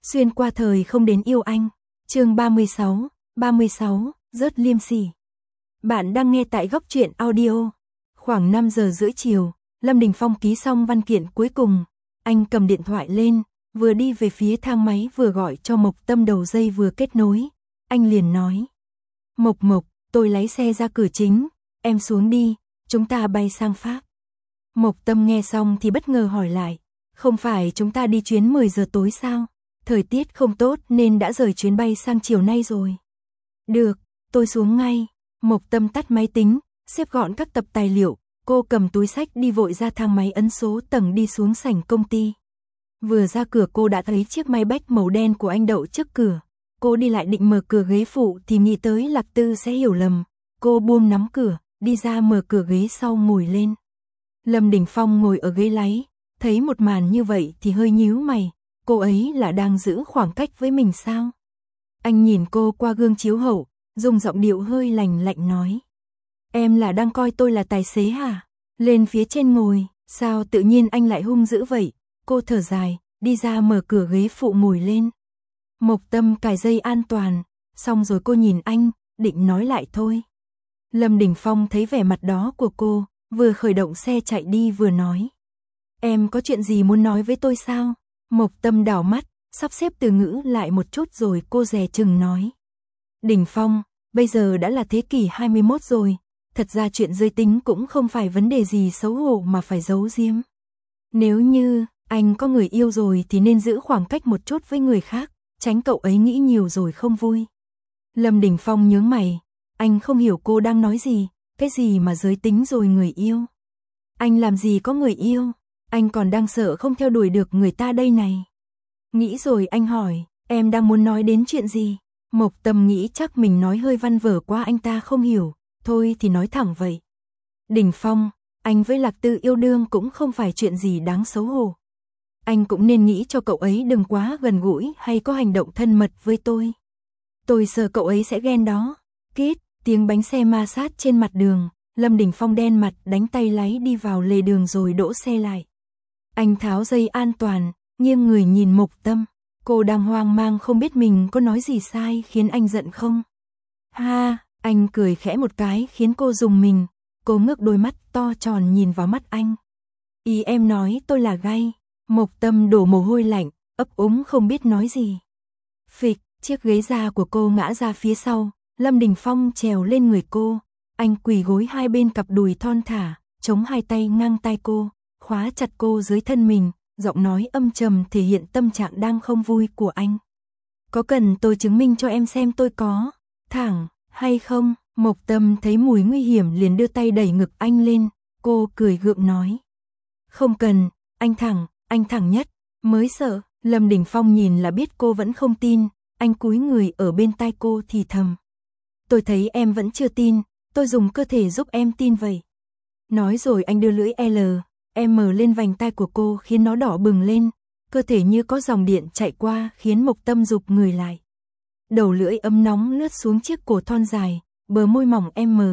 Xuyên qua thời không đến yêu anh. Chương 36, rớt liêm sỉ. Bạn đang nghe tại Góc Truyện Audio. Khoảng 5 giờ rưỡi chiều, Lâm Đình Phong ký xong văn kiện cuối cùng, anh cầm điện thoại lên, vừa đi về phía thang máy vừa gọi cho Mộc Tâm đầu dây vừa kết nối. Anh liền nói: Mộc, tôi lái xe ra cửa chính, em xuống đi, chúng ta bay sang Pháp. Mộc Tâm nghe xong thì bất ngờ hỏi lại: Không phải chúng ta đi chuyến 10 giờ tối sao? Thời tiết không tốt nên đã rời chuyến bay sang chiều nay rồi. Được, tôi xuống ngay. Mộc Tâm tắt máy tính, xếp gọn các tập tài liệu, cô cầm túi xách đi vội ra thang máy ấn số tầng đi xuống sảnh công ty. Vừa ra cửa cô đã thấy chiếc Maybach màu đen của anh đậu trước cửa. Cô đi lại định mở cửa ghế phụ thì nghĩ tới Lạc Tư sẽ hiểu lầm. Cô buông nắm cửa, đi ra mở cửa ghế sau ngồi lên. Lâm Đình Phong ngồi ở ghế lái, thấy một màn như vậy thì hơi nhíu mày. Cô ấy là đang giữ khoảng cách với mình sao? Anh nhìn cô qua gương chiếu hậu, dùng giọng điệu hơi lạnh lạnh nói: Em là đang coi tôi là tài xế hả? Lên phía trên ngồi, sao tự nhiên anh lại hung dữ vậy? Cô thở dài, đi ra mở cửa ghế phụ ngồi lên. Mộc Tâm cài dây an toàn, xong rồi cô nhìn anh, định nói lại thôi. Lâm Đình Phong thấy vẻ mặt đó của cô, vừa khởi động xe chạy đi vừa nói: Em có chuyện gì muốn nói với tôi sao? Mộc Tâm đảo mắt, sắp xếp từ ngữ lại một chút rồi cô dè chừng nói: Đình Phong, bây giờ đã là thế kỷ 21 rồi, thật ra chuyện giới tính cũng không phải vấn đề gì xấu hổ mà phải giấu giếm. Nếu như anh có người yêu rồi thì nên giữ khoảng cách một chút với người khác, tránh cậu ấy nghĩ nhiều rồi không vui. Lâm Đình Phong nhướng mày, anh không hiểu cô đang nói gì, cái gì mà giới tính rồi người yêu. Anh làm gì có người yêu, anh còn đang sợ không theo đuổi được người ta đây này. Nghĩ rồi anh hỏi, em đang muốn nói đến chuyện gì? Mộc Tâm nghĩ chắc mình nói hơi văn vở quá anh ta không hiểu, thôi thì nói thẳng vậy. Đình Phong, anh với Lạc Tư yêu đương cũng không phải chuyện gì đáng xấu hổ. Anh cũng nên nghĩ cho cậu ấy đừng quá gần gũi hay có hành động thân mật với tôi. Tôi sợ cậu ấy sẽ ghen đó. Kít, tiếng bánh xe ma sát trên mặt đường, Lâm Đình Phong đen mặt đánh tay lái đi vào lề đường rồi đỗ xe lại. Anh tháo dây an toàn, nghiêng người nhìn Mộc Tâm. Cô đang hoang mang không biết mình có nói gì sai khiến anh giận không. Ha, anh cười khẽ một cái khiến cô rùng mình. Cô ngước đôi mắt to tròn nhìn vào mắt anh. Ý em nói tôi là gay. Mộc Tâm đổ mồ hôi lạnh, ấp úng không biết nói gì. Phịch, chiếc ghế da của cô ngã ra phía sau. Lâm Đình Phong trèo lên người cô. Anh quỳ gối hai bên cặp đùi thon thả, chống hai tay ngang tai cô, khóa chặt cô dưới thân mình. Giọng nói âm trầm thể hiện tâm trạng đang không vui của anh. Có cần tôi chứng minh cho em xem tôi có thẳng hay không? Mộc Tâm thấy mùi nguy hiểm liền đưa tay đẩy ngực anh lên. Cô cười gượng nói: Không cần, anh thẳng nhất. Mới sợ. Lâm Đình Phong nhìn là biết cô vẫn không tin. Anh cúi người ở bên tai cô thì thầm: Tôi thấy em vẫn chưa tin, tôi dùng cơ thể giúp em tin vậy. Nói rồi anh đưa lưỡi M lên vành tai của cô khiến nó đỏ bừng lên, cơ thể như có dòng điện chạy qua khiến Mộc Tâm rụt người lại. Đầu lưỡi ấm nóng lướt xuống chiếc cổ thon dài, bờ môi mỏng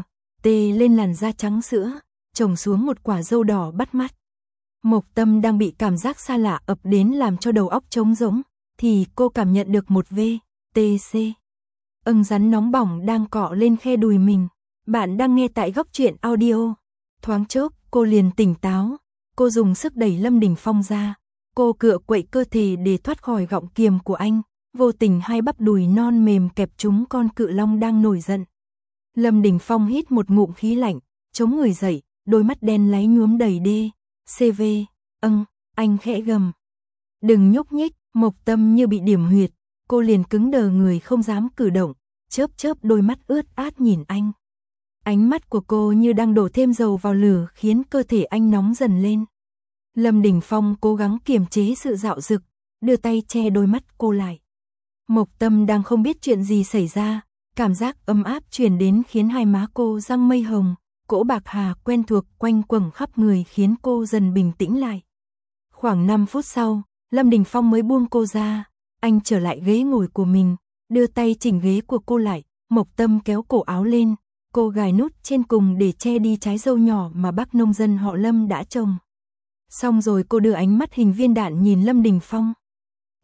tê lên làn da trắng sữa, chồng xuống một quả dâu đỏ bắt mắt. Mộc Tâm đang bị cảm giác xa lạ ập đến làm cho đầu óc trống rỗng, thì cô cảm nhận được một VTC. Ưng rắn nóng bỏng đang cọ lên khe đùi mình. Bạn đang nghe tại Góc Truyện Audio. Thoáng chốc, cô liền tỉnh táo. Cô dùng sức đẩy Lâm Đình Phong ra. Cô cựa quậy cơ thể để thoát khỏi gọng kiềm của anh. Vô tình hai bắp đùi non mềm kẹp trúng con cự long đang nổi giận. Lâm Đình Phong hít một ngụm khí lạnh, chống người dậy, đôi mắt đen láy nhuốm đầy CV. Anh khẽ gầm. Đừng nhúc nhích. Mộc Tâm như bị điểm huyệt. Cô liền cứng đờ người không dám cử động, chớp đôi mắt ướt át nhìn anh. Ánh mắt của cô như đang đổ thêm dầu vào lửa khiến cơ thể anh nóng dần lên. Lâm Đình Phong cố gắng kiềm chế sự dạo dực, đưa tay che đôi mắt cô lại. Mộc Tâm đang không biết chuyện gì xảy ra, cảm giác ấm áp truyền đến khiến hai má cô răng mây hồng, cỗ bạc hà quen thuộc quanh quẩn khắp người khiến cô dần bình tĩnh lại. Khoảng 5 phút sau, Lâm Đình Phong mới buông cô ra. Anh trở lại ghế ngồi của mình, đưa tay chỉnh ghế của cô lại. Mộc Tâm kéo cổ áo lên, cô gài nút trên cùng để che đi trái dâu nhỏ mà bác nông dân họ Lâm đã trồng. Xong rồi cô đưa ánh mắt hình viên đạn nhìn Lâm Đình Phong.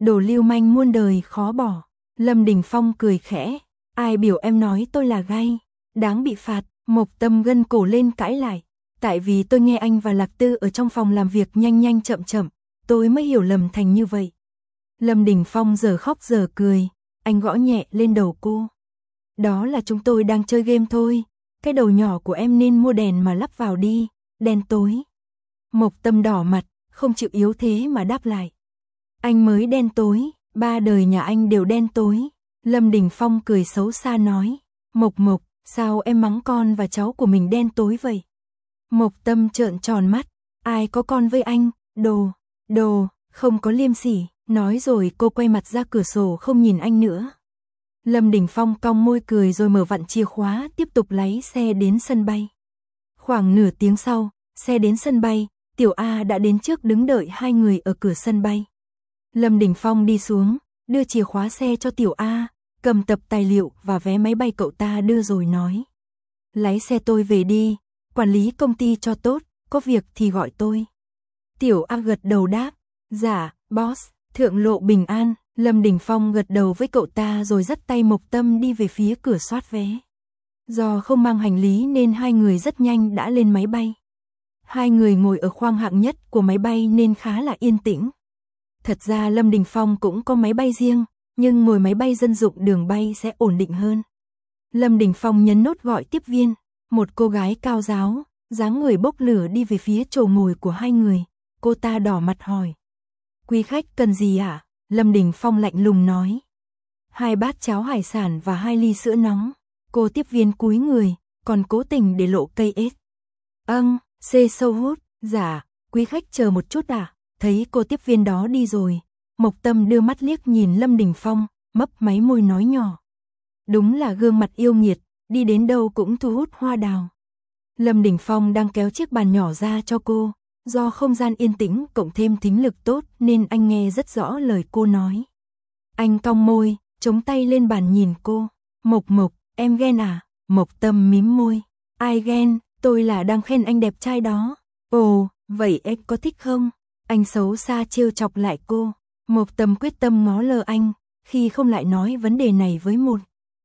Đồ lưu manh muôn đời khó bỏ. Lâm Đình Phong cười khẽ, ai biểu em nói tôi là gay, đáng bị phạt. Mộc Tâm gân cổ lên cãi lại, tại vì tôi nghe anh và Lạc Tư ở trong phòng làm việc nhanh nhanh chậm chậm, tôi mới hiểu lầm thành như vậy. Lâm Đình Phong giờ khóc giờ cười, anh gõ nhẹ lên đầu cô. Đó là chúng tôi đang chơi game thôi, cái đầu nhỏ của em nên mua đèn mà lắp vào đi, đen tối. Mộc Tâm đỏ mặt, không chịu yếu thế mà đáp lại. Anh mới đen tối, 3 đời nhà anh đều đen tối. Lâm Đình Phong cười xấu xa nói, Mộc Mộc, sao em mắng con và cháu của mình đen tối vậy? Mộc Tâm trợn tròn mắt, ai có con với anh, đồ, không có liêm sỉ, nói rồi cô quay mặt ra cửa sổ không nhìn anh nữa. Lâm Đình Phong cong môi cười rồi mở vặn chìa khóa tiếp tục lái xe đến sân bay. Khoảng nửa tiếng sau, xe đến sân bay, Tiểu A đã đến trước đứng đợi hai người ở cửa sân bay. Lâm Đình Phong đi xuống, đưa chìa khóa xe cho Tiểu A, cầm tập tài liệu và vé máy bay cậu ta đưa rồi nói. Lái xe tôi về đi, quản lý công ty cho tốt, có việc thì gọi tôi. Tiểu A gật đầu đáp, dạ, boss, thượng lộ bình an. Lâm Đình Phong gật đầu với cậu ta rồi dắt tay Mộc Tâm đi về phía cửa soát vé. Do không mang hành lý nên hai người rất nhanh đã lên máy bay. Hai người ngồi ở khoang hạng nhất của máy bay nên khá là yên tĩnh. Thật ra Lâm Đình Phong cũng có máy bay riêng, nhưng ngồi máy bay dân dụng đường bay sẽ ổn định hơn. Lâm Đình Phong nhấn nút gọi tiếp viên, một cô gái cao ráo, dáng người bốc lửa đi về phía chỗ ngồi của hai người. Cô ta đỏ mặt hỏi. Quý khách cần gì ạ? Lâm Đình Phong lạnh lùng nói. 2 bát cháo hải sản và 2 ly sữa nóng. Cô tiếp viên cúi người, còn cố tình để lộ cây ếch. Xê sâu hút, dạ, quý khách chờ một chút à? Thấy cô tiếp viên đó đi rồi, Mộc Tâm đưa mắt liếc nhìn Lâm Đình Phong, mấp máy môi nói nhỏ. Đúng là gương mặt yêu nghiệt, đi đến đâu cũng thu hút hoa đào. Lâm Đình Phong đang kéo chiếc bàn nhỏ ra cho cô, do không gian yên tĩnh cộng thêm thính lực tốt nên anh nghe rất rõ lời cô nói. Anh cong môi, chống tay lên bàn nhìn cô. Mộc Mộc, em ghen à? Mộc Tâm mím môi. Ai ghen, tôi là đang khen anh đẹp trai đó. Ồ, vậy em có thích không? Anh xấu xa trêu chọc lại cô. Mộc Tâm quyết tâm ngó lơ anh, khi không lại nói vấn đề này với một.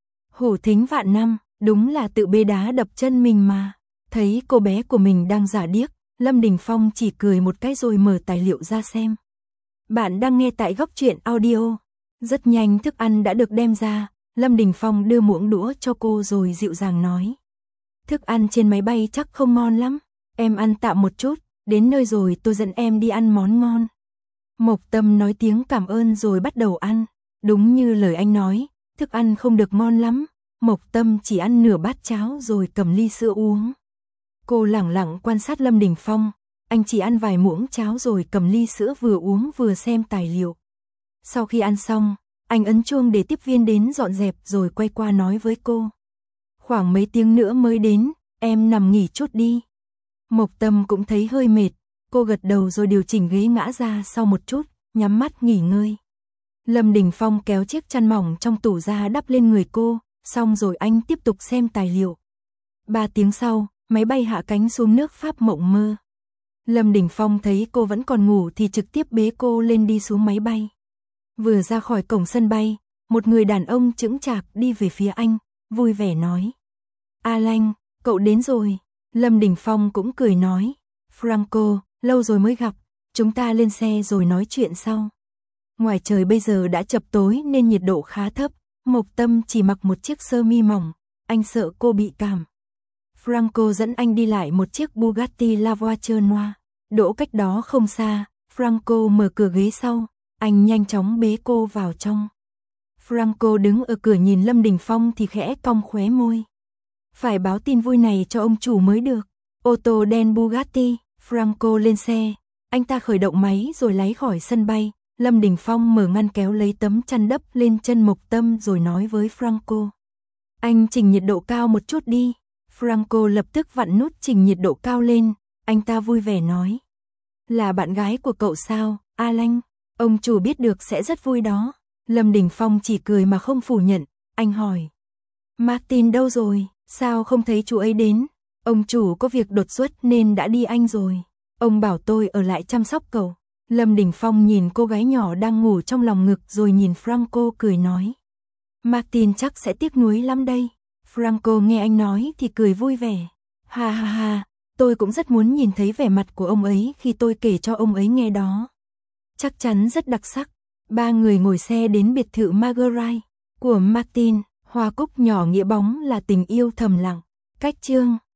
Hổ thính vạn năm, đúng là tự bê đá đập chân mình mà. Thấy cô bé của mình đang giả điếc, Lâm Đình Phong chỉ cười một cái rồi mở tài liệu ra xem. Bạn đang nghe tại Góc Truyện Audio. Rất nhanh thức ăn đã được đem ra, Lâm Đình Phong đưa muỗng đũa cho cô rồi dịu dàng nói. Thức ăn trên máy bay chắc không ngon lắm, em ăn tạm một chút, đến nơi rồi tôi dẫn em đi ăn món ngon. Mộc Tâm nói tiếng cảm ơn rồi bắt đầu ăn, đúng như lời anh nói, thức ăn không được ngon lắm, Mộc Tâm chỉ ăn nửa bát cháo rồi cầm ly sữa uống. Cô lẳng lặng quan sát Lâm Đình Phong, anh chỉ ăn vài muỗng cháo rồi cầm ly sữa vừa uống vừa xem tài liệu. Sau khi ăn xong, anh ấn chuông để tiếp viên đến dọn dẹp rồi quay qua nói với cô. Khoảng mấy tiếng nữa mới đến, em nằm nghỉ chút đi. Mộc Tâm cũng thấy hơi mệt, cô gật đầu rồi điều chỉnh ghế ngã ra sau một chút, nhắm mắt nghỉ ngơi. Lâm Đình Phong kéo chiếc chăn mỏng trong tủ ra đắp lên người cô, xong rồi anh tiếp tục xem tài liệu. 3 tiếng sau, máy bay hạ cánh xuống nước Pháp mộng mơ. Lâm Đình Phong thấy cô vẫn còn ngủ thì trực tiếp bế cô lên đi xuống máy bay. Vừa ra khỏi cổng sân bay, một người đàn ông chững chạc đi về phía anh, vui vẻ nói. Alan, cậu đến rồi. Lâm Đình Phong cũng cười nói. Franco, lâu rồi mới gặp, chúng ta lên xe rồi nói chuyện sau. Ngoài trời bây giờ đã chập tối nên nhiệt độ khá thấp, Mộc Tâm chỉ mặc một chiếc sơ mi mỏng, anh sợ cô bị cảm. Franco dẫn anh đi lại một chiếc Bugatti La Voiture Noire, đỗ cách đó không xa, Franco mở cửa ghế sau, anh nhanh chóng bế cô vào trong. Franco đứng ở cửa nhìn Lâm Đình Phong thì khẽ cong khóe môi. Phải báo tin vui này cho ông chủ mới được. Ô tô đen Bugatti, Franco lên xe, anh ta khởi động máy rồi lái khỏi sân bay. Lâm Đình Phong mở ngăn kéo lấy tấm chăn đắp lên chân Mộc Tâm rồi nói với Franco. Anh chỉnh nhiệt độ cao một chút đi. Franco lập tức vặn nút chỉnh nhiệt độ cao lên, anh ta vui vẻ nói. Là bạn gái của cậu sao, Alan? Ông chủ biết được sẽ rất vui đó. Lâm Đình Phong chỉ cười mà không phủ nhận, anh hỏi. Martin đâu rồi, sao không thấy chú ấy đến? Ông chủ có việc đột xuất nên đã đi Anh rồi. Ông bảo tôi ở lại chăm sóc cậu. Lâm Đình Phong nhìn cô gái nhỏ đang ngủ trong lòng ngực rồi nhìn Franco cười nói. Martin chắc sẽ tiếc nuối lắm đây. Franco nghe anh nói thì cười vui vẻ. Ha ha ha, tôi cũng rất muốn nhìn thấy vẻ mặt của ông ấy khi tôi kể cho ông ấy nghe đó. Chắc chắn rất đặc sắc. Ba người ngồi xe đến biệt thự Marguerite của Martin. Hoa cúc nhỏ nghĩa bóng là tình yêu thầm lặng. Cách chương